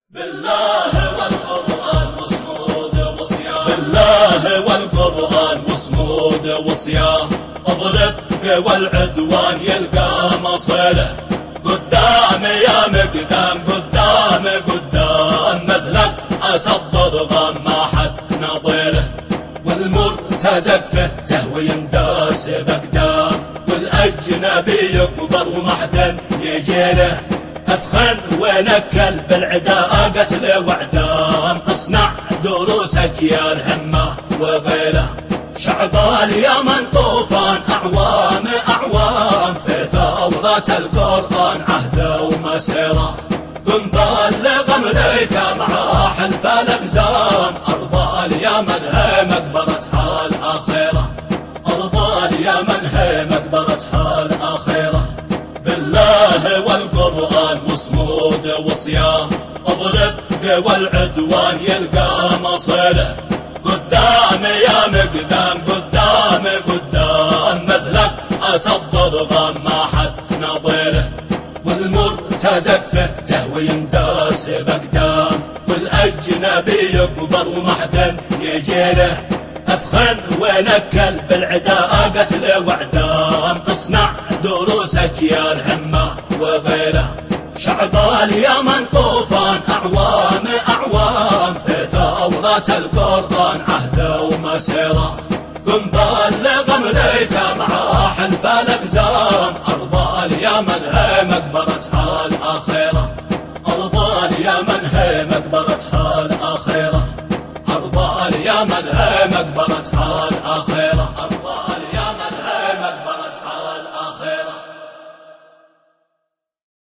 بالله والقرآن مصمود وصيام، بالله والقرآن مصمود وصيام، اضرب والعدوان يلقى مصيله، قدام يا مقدام قدام قدام، مثلك أسد ضرغام ما حد نظيره، والمرتزق في التهوي ينداس بأقدام، والأجنبي يكبر وما حد يجيله، أثخن ونكل بالعداء قتل وعدام، اصنع دروس أجيال همه وغيره، شعب اليمن طوفان أعوام أعوام، في ثورة القرآن عهده ومسيره، ثم بلغ أمريكا مع حلف الأقزام، أرض اليمن هي مقبرتها الأخيرة، أرض اليمن هي مقبرتها الأخيرة. بالله والقرآن مصمود وصيام، اضرب والعدوان يلقى مصيله، قدام يا مقدام قدام قدام، مثلك أسد ضرغام ما حد نظيره، والمرتزق في التهوي ينداس بأقدام، والأجنبي يكبر وما حد يجيله، أثخن ونكل بالعداء قتل وعدام، اصنع دروس أجيال همه وغيره، شعب اليمن طوفان أعوام أعوام، في ثورة القرآن عهده ومسيره، ثم بلغ أمريكا مع حلف الأقزام، أرض اليمن هي مقبرتها الأخيرة، أرض اليمن هي مقبرتها الأخيرة، أرض اليمن هي مقبرتها